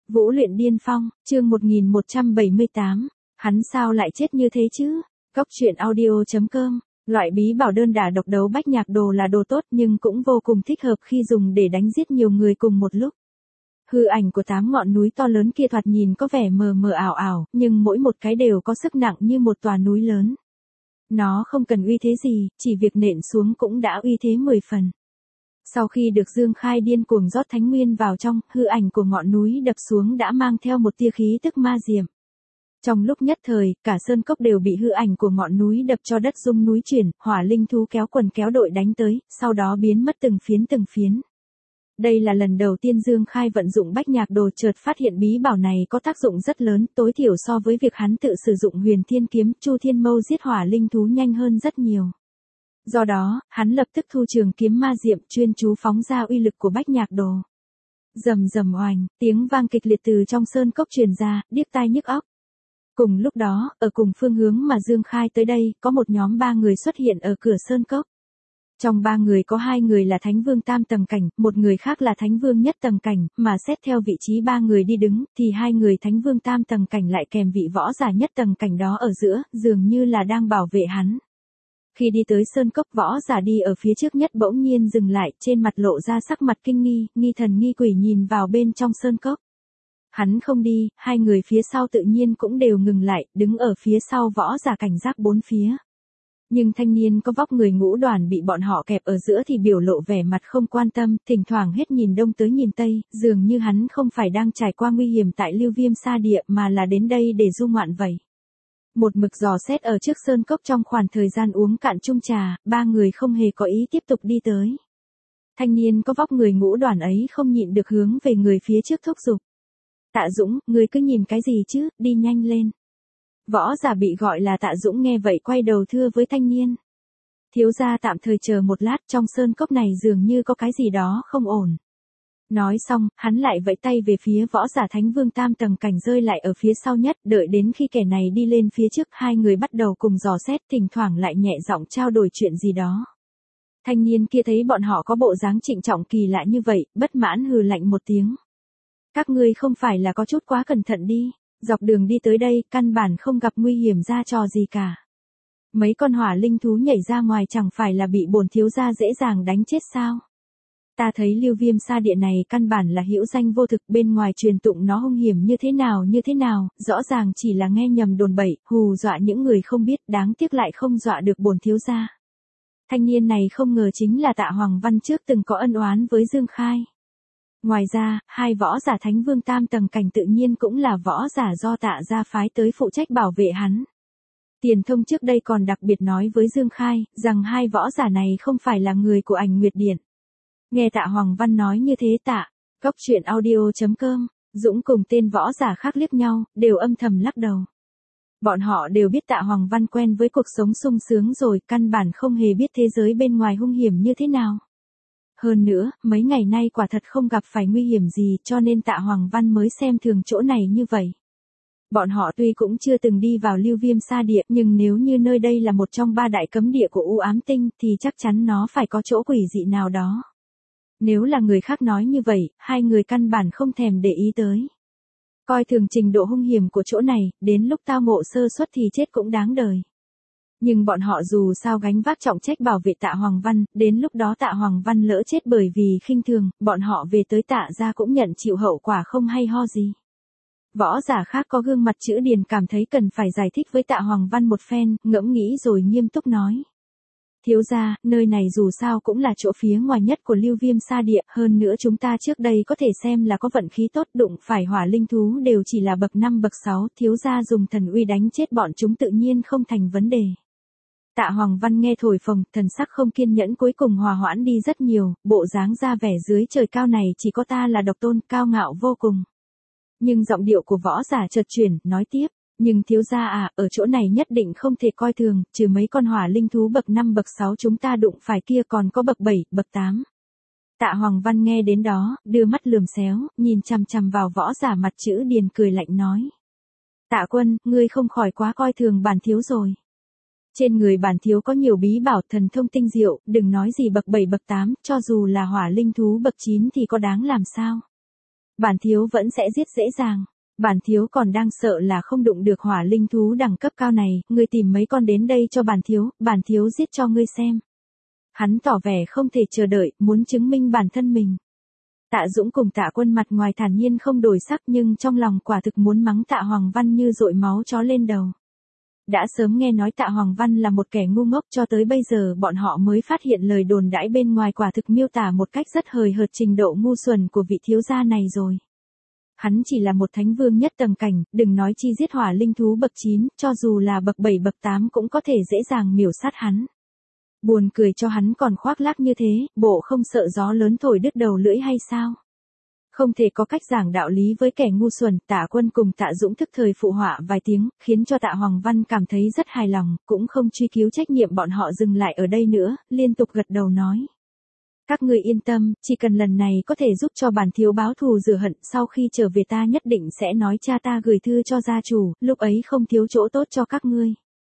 Vũ luyện điên phong, chương 1178, hắn sao lại chết như thế chứ? Góc truyện audio.com, loại bí bảo đơn đả độc đấu bách nhạc đồ là đồ tốt nhưng cũng vô cùng thích hợp khi dùng để đánh giết nhiều người cùng một lúc. Hư ảnh của 8 ngọn núi to lớn kia thoạt nhìn có vẻ mờ mờ ảo ảo, nhưng mỗi một cái đều có sức nặng như một tòa núi lớn. Nó không cần uy thế gì, chỉ việc nện xuống cũng đã uy thế 10 phần. Sau khi được Dương Khai điên cuồng rót thánh nguyên vào trong, hư ảnh của ngọn núi đập xuống đã mang theo một tia khí tức ma diệm. Trong lúc nhất thời, cả sơn cốc đều bị hư ảnh của ngọn núi đập cho đất rung núi chuyển, hỏa linh thú kéo quần kéo đội đánh tới, sau đó biến mất từng phiến. Đây là lần đầu tiên Dương Khai vận dụng bách nhạc đồ, chợt phát hiện bí bảo này có tác dụng rất lớn, tối thiểu so với việc hắn tự sử dụng huyền thiên kiếm, chu thiên mâu giết hỏa linh thú nhanh hơn rất nhiều. Do đó, hắn lập tức thu trường kiếm ma diệm, chuyên chú phóng ra uy lực của bách nhạc đồ. Rầm rầm oành, tiếng vang kịch liệt từ trong sơn cốc truyền ra, điếc tai nhức óc. Cùng lúc đó, ở cùng phương hướng mà Dương Khai tới đây, có một nhóm 3 người xuất hiện ở cửa sơn cốc. Trong 3 người có 2 người là Thánh Vương tam tầng cảnh, một người khác là Thánh Vương nhất tầng cảnh, mà xét theo vị trí 3 người đi đứng, thì 2 người Thánh Vương tam tầng cảnh lại kèm vị võ giả nhất tầng cảnh đó ở giữa, dường như là đang bảo vệ hắn. Khi đi tới sơn cốc, võ giả đi ở phía trước nhất bỗng nhiên dừng lại, trên mặt lộ ra sắc mặt kinh nghi, nghi thần nghi quỷ nhìn vào bên trong sơn cốc. Hắn không đi, 2 người phía sau tự nhiên cũng đều ngừng lại, đứng ở phía sau võ giả cảnh giác bốn phía. Nhưng thanh niên có vóc người ngũ đoàn bị bọn họ kẹp ở giữa thì biểu lộ vẻ mặt không quan tâm, thỉnh thoảng hết nhìn đông tới nhìn tây, dường như hắn không phải đang trải qua nguy hiểm tại Lưu Viêm Sa Địa mà là đến đây để du ngoạn vậy. Một mực dò xét ở trước sơn cốc trong khoảng thời gian uống cạn chung trà, 3 người không hề có ý tiếp tục đi tới. Thanh niên có vóc người ngũ đoàn ấy không nhịn được hướng về người phía trước thúc giục. Tạ Dũng, ngươi cứ nhìn cái gì chứ, đi nhanh lên. Võ giả bị gọi là Tạ Dũng nghe vậy quay đầu thưa với thanh niên. Thiếu gia tạm thời chờ một lát, trong sơn cốc này dường như có cái gì đó không ổn. Nói xong, hắn lại vẫy tay về phía võ giả Thánh Vương tam tầng cảnh rơi lại ở phía sau nhất, đợi đến khi kẻ này đi lên phía trước, 2 người bắt đầu cùng dò xét, thỉnh thoảng lại nhẹ giọng trao đổi chuyện gì đó. Thanh niên kia thấy bọn họ có bộ dáng trịnh trọng kỳ lạ như vậy, bất mãn hừ lạnh một tiếng. Các ngươi không phải là có chút quá cẩn thận đi, dọc đường đi tới đây, căn bản không gặp nguy hiểm ra trò gì cả. Mấy con hỏa linh thú nhảy ra ngoài chẳng phải là bị bổn thiếu gia dễ dàng đánh chết sao? Ta thấy Lưu Viêm Sa Địa này căn bản là hữu danh vô thực, bên ngoài truyền tụng nó hung hiểm như thế nào, rõ ràng chỉ là nghe nhầm đồn bậy, hù dọa những người không biết, đáng tiếc lại không dọa được bổn thiếu gia. Thanh niên này không ngờ chính là Tạ Hoàng Văn trước từng có ân oán với Dương Khai. Ngoài ra, 2 võ giả Thánh Vương tam tầng cảnh tự nhiên cũng là võ giả do Tạ gia phái tới phụ trách bảo vệ hắn. Tiền Thông trước đây còn đặc biệt nói với Dương Khai, rằng 2 võ giả này không phải là người của Ảnh Nguyệt Điện. Nghe Tạ Hoàng Văn nói như thế Góc truyện audio.com, Dũng cùng tên võ giả khác liếc nhau, đều âm thầm lắc đầu. Bọn họ đều biết Tạ Hoàng Văn quen với cuộc sống sung sướng rồi, căn bản không hề biết thế giới bên ngoài hung hiểm như thế nào. Hơn nữa, mấy ngày nay quả thật không gặp phải nguy hiểm gì, cho nên Tạ Hoàng Văn mới xem thường chỗ này như vậy. Bọn họ tuy cũng chưa từng đi vào Lưu Viêm Sa Địa, nhưng nếu như nơi đây là một trong 3 đại cấm địa của U Ám Tinh, thì chắc chắn nó phải có chỗ quỷ dị nào đó. Nếu là người khác nói như vậy, 2 người căn bản không thèm để ý tới. Coi thường trình độ hung hiểm của chỗ này, đến lúc tao ngộ sơ suất thì chết cũng đáng đời. Nhưng bọn họ dù sao gánh vác trọng trách bảo vệ Tạ Hoàng Văn, đến lúc đó Tạ Hoàng Văn lỡ chết bởi vì khinh thường, bọn họ về tới Tạ gia cũng nhận chịu hậu quả không hay ho gì. Võ giả khác có gương mặt chữ điền cảm thấy cần phải giải thích với Tạ Hoàng Văn một phen, ngẫm nghĩ rồi nghiêm túc nói. Thiếu gia, nơi này dù sao cũng là chỗ phía ngoài nhất của Lưu Viêm Sa Địa, hơn nữa chúng ta trước đây có thể xem là có vận khí tốt, đụng phải hỏa linh thú đều chỉ là bậc 5 bậc 6, thiếu gia dùng thần uy đánh chết bọn chúng tự nhiên không thành vấn đề. Tạ Hoàng Văn nghe thổi phồng, thần sắc không kiên nhẫn cuối cùng hòa hoãn đi rất nhiều, bộ dáng ra vẻ dưới trời cao này chỉ có ta là độc tôn, cao ngạo vô cùng. Nhưng giọng điệu của võ giả chợt chuyển, nói tiếp, nhưng thiếu gia ở chỗ này nhất định không thể coi thường, trừ mấy con hỏa linh thú bậc 5 bậc 6 chúng ta đụng phải kia còn có bậc 7, bậc 8. Tạ Hoàng Văn nghe đến đó, đưa mắt lườm xéo, nhìn chằm chằm vào võ giả mặt chữ điền cười lạnh nói. Tạ Quân, ngươi không khỏi quá coi thường bản thiếu rồi. Trên người bản thiếu có nhiều bí bảo thần thông tinh diệu, đừng nói gì bậc 7 bậc 8, cho dù là hỏa linh thú bậc 9 thì có đáng làm sao. Bản thiếu vẫn sẽ giết dễ dàng. Bản thiếu còn đang sợ là không đụng được hỏa linh thú đẳng cấp cao này, ngươi tìm mấy con đến đây cho bản thiếu giết cho ngươi xem. Hắn tỏ vẻ không thể chờ đợi, muốn chứng minh bản thân mình. Tạ Dũng cùng Tạ Quân mặt ngoài thản nhiên không đổi sắc nhưng trong lòng quả thực muốn mắng Tạ Hoàng Văn như dội máu chó lên đầu. Đã sớm nghe nói Tạ Hoàng Văn là một kẻ ngu ngốc, cho tới bây giờ bọn họ mới phát hiện lời đồn đãi bên ngoài quả thực miêu tả một cách rất hời hợt trình độ ngu xuẩn của vị thiếu gia này rồi. Hắn chỉ là một thánh vương nhất tầng cảnh, đừng nói chi giết hỏa linh thú bậc 9, cho dù là bậc 7 bậc 8 cũng có thể dễ dàng miểu sát hắn. Buồn cười cho hắn còn khoác lác như thế, bộ không sợ gió lớn thổi đứt đầu lưỡi hay sao? Không thể có cách giảng đạo lý với kẻ ngu xuẩn. Tạ Quân cùng Tạ Dũng thức thời phụ họa vài tiếng, khiến cho Tạ Hoàng Văn cảm thấy rất hài lòng, cũng không truy cứu trách nhiệm bọn họ dừng lại ở đây nữa, liên tục gật đầu nói. Các ngươi yên tâm, chỉ cần lần này có thể giúp cho bản thiếu báo thù rửa hận, sau khi trở về ta nhất định sẽ nói cha ta gửi thư cho gia chủ, lúc ấy không thiếu chỗ tốt cho các ngươi.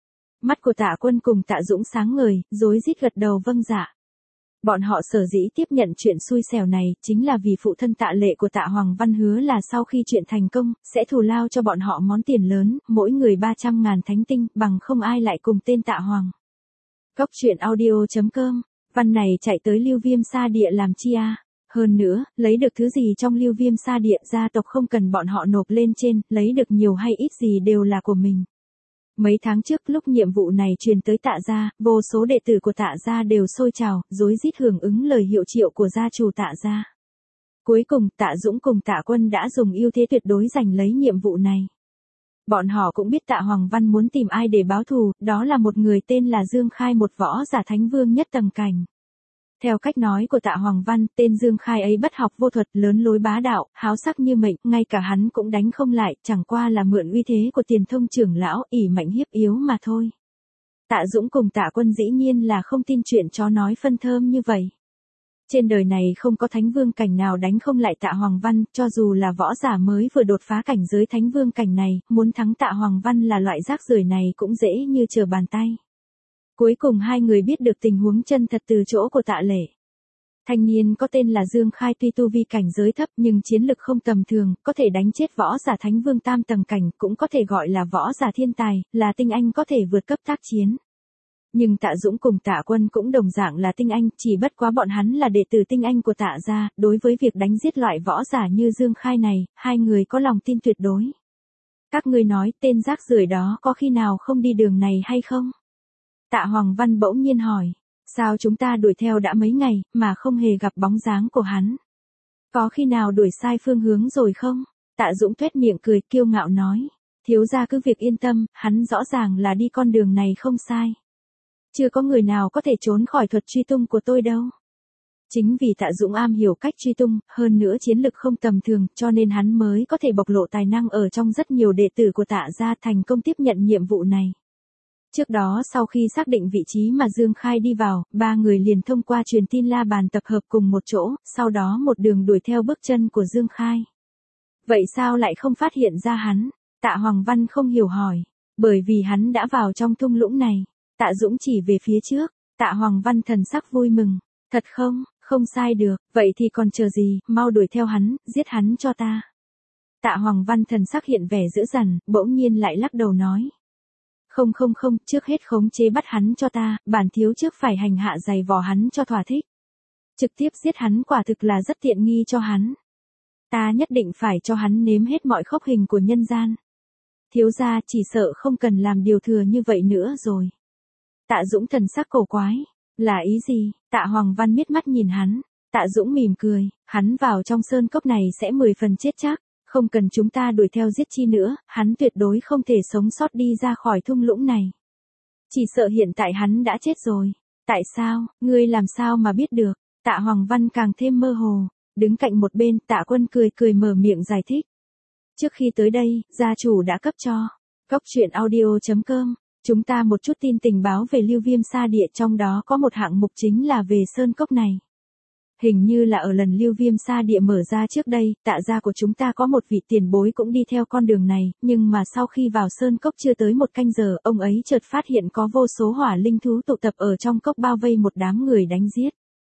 Mắt của Tạ Quân cùng Tạ Dũng sáng ngời, rối rít gật đầu vâng dạ. Bọn họ sở dĩ tiếp nhận chuyện xui xẻo này, chính là vì phụ thân Tạ Lệ của Tạ Hoàng Văn hứa là sau khi chuyện thành công, sẽ thù lao cho bọn họ món tiền lớn, mỗi người 300.000 thánh tinh, bằng không ai lại cùng tên Tạ Hoàng. Cốc truyện audio.com, văn này chạy tới Lưu Viêm Sa Địa làm chi à? Hơn nữa, lấy được thứ gì trong Lưu Viêm Sa Địa, gia tộc không cần bọn họ nộp lên trên, lấy được nhiều hay ít gì đều là của mình. Mấy tháng trước lúc nhiệm vụ này truyền tới Tạ gia, vô số đệ tử của Tạ gia đều sôi trào, rối rít hưởng ứng lời hiệu triệu của gia chủ Tạ gia. Cuối cùng, Tạ Dũng cùng Tạ Quân đã dùng ưu thế tuyệt đối giành lấy nhiệm vụ này. Bọn họ cũng biết Tạ Hoàng Văn muốn tìm ai để báo thù, đó là một người tên là Dương Khai, một võ giả thánh vương nhất tầng cảnh. Theo cách nói của Tạ Hoàng Văn, tên Dương Khai ấy bất học vô thuật, lớn lối bá đạo, háo sắc như mệnh, ngay cả hắn cũng đánh không lại, chẳng qua là mượn uy thế của Tiền Thông trưởng lão, ỷ mạnh hiếp yếu mà thôi. Tạ Dũng cùng Tạ Quân dĩ nhiên là không tin chuyện chó nói phân thơm như vậy. Trên đời này không có thánh vương cảnh nào đánh không lại Tạ Hoàng Văn, cho dù là võ giả mới vừa đột phá cảnh giới thánh vương cảnh này, muốn thắng Tạ Hoàng Văn là loại rác rưởi này cũng dễ như trở bàn tay. Cuối cùng hai người biết được tình huống chân thật từ chỗ của Tạ Lệ. Thanh niên có tên là Dương Khai tuy tu vi cảnh giới thấp nhưng chiến lực không tầm thường, có thể đánh chết võ giả thánh vương tam tầng cảnh, cũng có thể gọi là võ giả thiên tài, là tinh anh có thể vượt cấp tác chiến. Nhưng Tạ Dũng cùng Tạ Quân cũng đồng dạng là tinh anh, chỉ bất quá bọn hắn là đệ tử tinh anh của Tạ gia, đối với việc đánh giết loại võ giả như Dương Khai này, hai người có lòng tin tuyệt đối. Các ngươi nói tên rác rưởi đó có khi nào không đi đường này hay không? Tạ Hoàng Văn bỗng nhiên hỏi, sao chúng ta đuổi theo đã mấy ngày, mà không hề gặp bóng dáng của hắn? Có khi nào đuổi sai phương hướng rồi không? Tạ Dũng tuét miệng cười kiêu ngạo nói, thiếu gia cứ việc yên tâm, hắn rõ ràng là đi con đường này không sai. Chưa có người nào có thể trốn khỏi thuật truy tung của tôi đâu. Chính vì Tạ Dũng am hiểu cách truy tung, hơn nữa chiến lực không tầm thường, cho nên hắn mới có thể bộc lộ tài năng ở trong rất nhiều đệ tử của Tạ gia, thành công tiếp nhận nhiệm vụ này. Trước đó sau khi xác định vị trí mà Dương Khai đi vào, ba người liền thông qua truyền tin la bàn tập hợp cùng một chỗ, sau đó một đường đuổi theo bước chân của Dương Khai. Vậy sao lại không phát hiện ra hắn? Tạ Hoàng Văn không hiểu hỏi. Bởi vì hắn đã vào trong thung lũng này. Tạ Dũng chỉ về phía trước. Tạ Hoàng Văn thần sắc vui mừng. Thật không? Không sai được. Vậy thì còn chờ gì, mau đuổi theo hắn, giết hắn cho ta. Tạ Hoàng Văn thần sắc hiện vẻ dữ dằn, bỗng nhiên lại lắc đầu nói. Không, trước hết khống chế bắt hắn cho ta, bản thiếu trước phải hành hạ giày vò hắn cho thỏa thích. Trực tiếp giết hắn quả thực là rất tiện nghi cho hắn. Ta nhất định phải cho hắn nếm hết mọi khốc hình của nhân gian. Thiếu gia chỉ sợ không cần làm điều thừa như vậy nữa rồi. Tạ Dũng thần sắc cổ quái. Là ý gì? Tạ Hoàng Văn miết mắt nhìn hắn. Tạ Dũng mỉm cười, hắn vào trong sơn cốc này sẽ 10 phần chết chắc. Không cần chúng ta đuổi theo giết chi nữa, hắn tuyệt đối không thể sống sót đi ra khỏi thung lũng này. Chỉ sợ hiện tại hắn đã chết rồi. Tại sao, ngươi làm sao mà biết được? Tạ Hoàng Văn càng thêm mơ hồ. Đứng cạnh một bên, Tạ Quân cười mở miệng giải thích. Trước khi tới đây, gia chủ đã cấp cho Cốc truyện audio.com chúng ta một chút tin tình báo về Lưu Viêm Sa Địa, trong đó có một hạng mục chính là về sơn cốc này. Hình như là ở lần Lưu Viêm Sa Địa mở ra trước đây, Tạ gia của chúng ta có một vị tiền bối cũng đi theo con đường này, nhưng mà sau khi vào sơn cốc chưa tới một canh giờ, ông ấy chợt phát hiện có vô số hỏa linh thú tụ tập ở trong cốc bao vây một đám người đánh giết.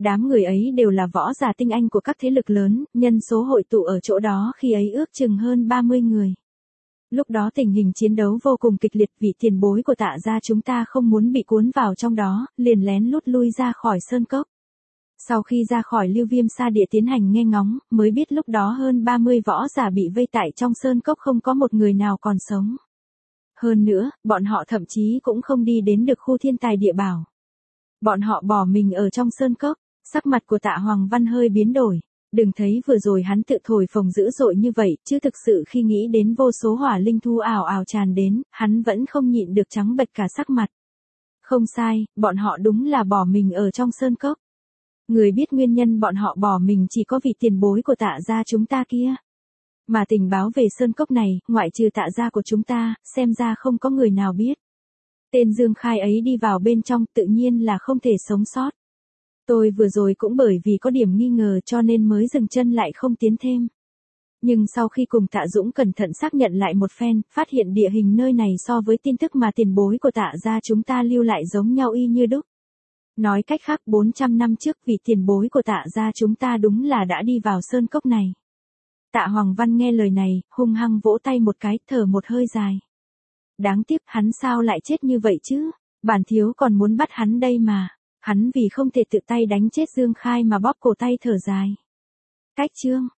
Đám người ấy đều là võ giả tinh anh của các thế lực lớn, nhân số hội tụ ở chỗ đó khi ấy ước chừng hơn 30 người. Lúc đó tình hình chiến đấu vô cùng kịch liệt, vị tiền bối của Tạ gia chúng ta không muốn bị cuốn vào trong đó, liền lén lút lui ra khỏi sơn cốc. Sau khi ra khỏi Lưu Viêm Sa Địa tiến hành nghe ngóng, mới biết lúc đó hơn 30 võ giả bị vây tại trong sơn cốc, không có một người nào còn sống. Hơn nữa, bọn họ thậm chí cũng không đi đến được khu thiên tài địa bảo. Bọn họ bỏ mình ở trong sơn cốc. Sắc mặt của Tạ Hoàng Văn hơi biến đổi. Đừng thấy vừa rồi hắn tự thổi phồng dữ dội như vậy, chứ thực sự khi nghĩ đến vô số hỏa linh thu ảo ảo tràn đến, hắn vẫn không nhịn được trắng bệch cả sắc mặt. Không sai, bọn họ đúng là bỏ mình ở trong sơn cốc. Người biết nguyên nhân bọn họ bỏ mình chỉ có vị tiền bối của Tạ gia chúng ta kia. Mà tình báo về sơn cốc này, ngoại trừ Tạ gia của chúng ta, xem ra không có người nào biết. Tên Dương Khai ấy đi vào bên trong tự nhiên là không thể sống sót. Tôi vừa rồi cũng bởi vì có điểm nghi ngờ cho nên mới dừng chân lại không tiến thêm. Nhưng sau khi cùng Tạ Dũng cẩn thận xác nhận lại một phen, phát hiện địa hình nơi này so với tin tức mà tiền bối của Tạ gia chúng ta lưu lại giống nhau y như đúc. Nói cách khác 400 năm trước vị tiền bối của Tạ gia chúng ta đúng là đã đi vào sơn cốc này. Tạ Hoàng Văn nghe lời này, hung hăng vỗ tay một cái, thở một hơi dài. Đáng tiếc hắn sao lại chết như vậy chứ, bản thiếu còn muốn bắt hắn đây mà. Hắn vì không thể tự tay đánh chết Dương Khai mà bóp cổ tay thở dài. Cách chương